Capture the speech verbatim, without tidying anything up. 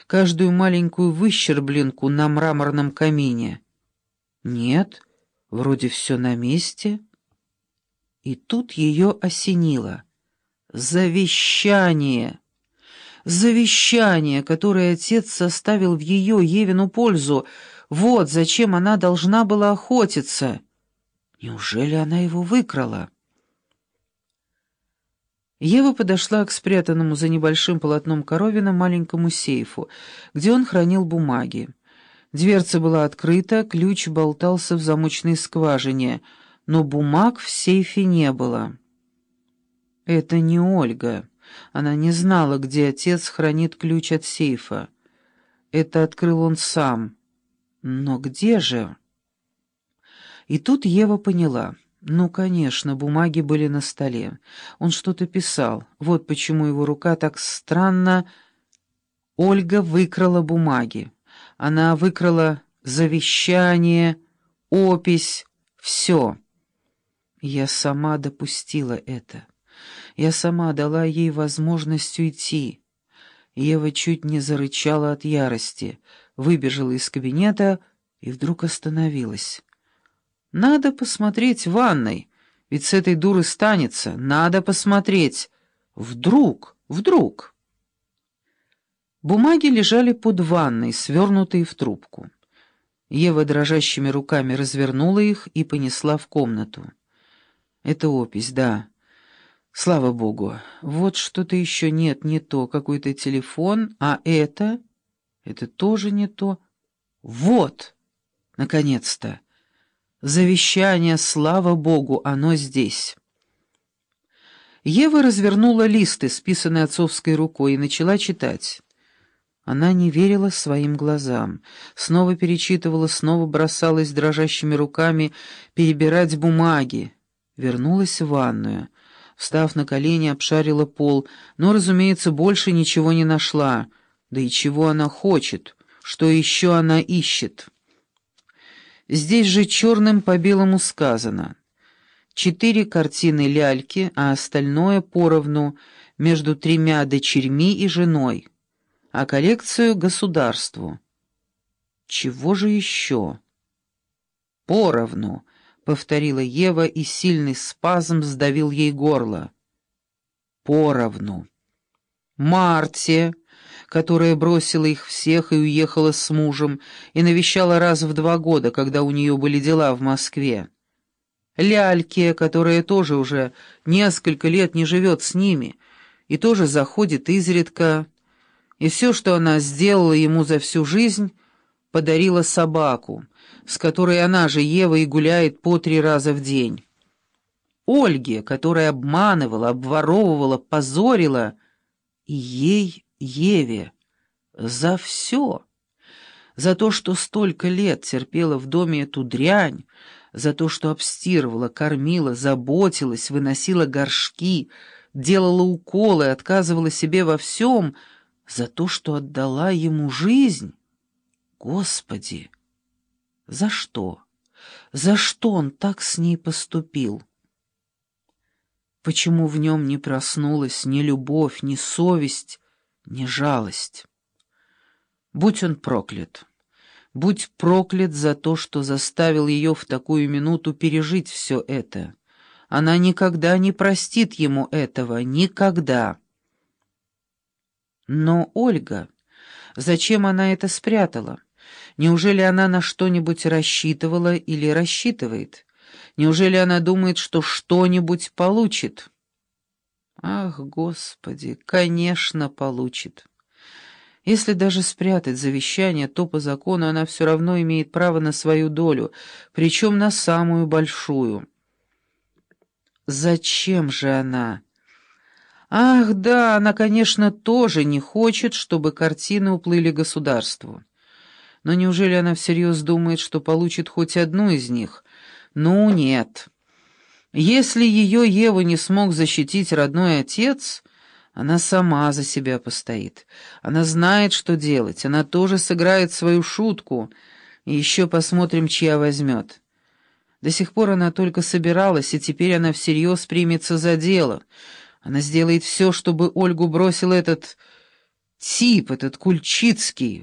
каждую маленькую выщербленку на мраморном камине. Нет, вроде все на месте. И тут ее осенило. Завещание! Завещание, которое отец составил в ее, Евину пользу. Вот зачем она должна была охотиться. Неужели она его выкрала? Ева подошла к спрятанному за небольшим полотном коровина маленькому сейфу, где он хранил бумаги. Дверца была открыта, ключ болтался в замочной скважине, но бумаг в сейфе не было. Это не Ольга. Она не знала, где отец хранит ключ от сейфа. Это открыл он сам. Но где же? И тут Ева поняла. Ну, конечно, бумаги были на столе. Он что-то писал. Вот почему его рука так странно... Ольга выкрала бумаги. Она выкрала завещание, опись, все. Я сама допустила это. Я сама дала ей возможность уйти. Ева чуть не зарычала от ярости, выбежала из кабинета и вдруг остановилась. Надо посмотреть в ванной, ведь с этой дуры станется. Надо посмотреть. Вдруг, вдруг. Бумаги лежали под ванной, свернутые в трубку. Ева дрожащими руками развернула их и понесла в комнату. Это опись, да. Слава богу. Вот что-то еще нет, не то. Какой-то телефон, а это... Это тоже не то. Вот! Наконец-то! Завещание, слава богу, оно здесь. Ева развернула лист, исписанный отцовской рукой, и начала читать. Она не верила своим глазам. Снова перечитывала, снова бросалась дрожащими руками перебирать бумаги. Вернулась в ванную. Встав на колени, обшарила пол, но, разумеется, больше ничего не нашла. Да и чего она хочет? Что еще она ищет? Здесь же черным по белому сказано. Четыре картины ляльки, а остальное поровну между тремя дочерьми и женой, а коллекцию государству. Чего же еще? Поровну, повторила Ева, и сильный спазм сдавил ей горло. Поровну. Марте, которая бросила их всех и уехала с мужем, и навещала раз в два года, когда у нее были дела в Москве. Ляльке, которая тоже уже несколько лет не живет с ними, и тоже заходит изредка, и все, что она сделала ему за всю жизнь, подарила собаку, с которой она же, Ева, и гуляет по три раза в день. Ольге, которая обманывала, обворовывала, позорила, и ей, Еве, за все. За то, что столько лет терпела в доме эту дрянь, за то, что обстирывала, кормила, заботилась, выносила горшки, делала уколы, отказывала себе во всем, за то, что отдала ему жизнь. Господи! За что? За что он так с ней поступил? Почему в нем не проснулась ни любовь, ни совесть, ни жалость? Будь он проклят! Будь проклят за то, что заставил ее в такую минуту пережить все это. Она никогда не простит ему этого, никогда. Но Ольга, зачем она это спрятала? Неужели она на что-нибудь рассчитывала или рассчитывает? Неужели она думает, что что-нибудь получит? Ах, Господи, конечно, получит. Если даже спрятать завещание, то по закону она все равно имеет право на свою долю, причем на самую большую. Зачем же она? Ах, да, она, конечно, тоже не хочет, чтобы картины уплыли государству. Но неужели она всерьез думает, что получит хоть одну из них? Ну, нет. Если ее Еву не смог защитить родной отец, она сама за себя постоит. Она знает, что делать, она тоже сыграет свою шутку, и еще посмотрим, чья возьмет. До сих пор она только собиралась, и теперь она всерьез примется за дело. Она сделает все, чтобы Ольгу бросил этот Тип этот Кульчицкий,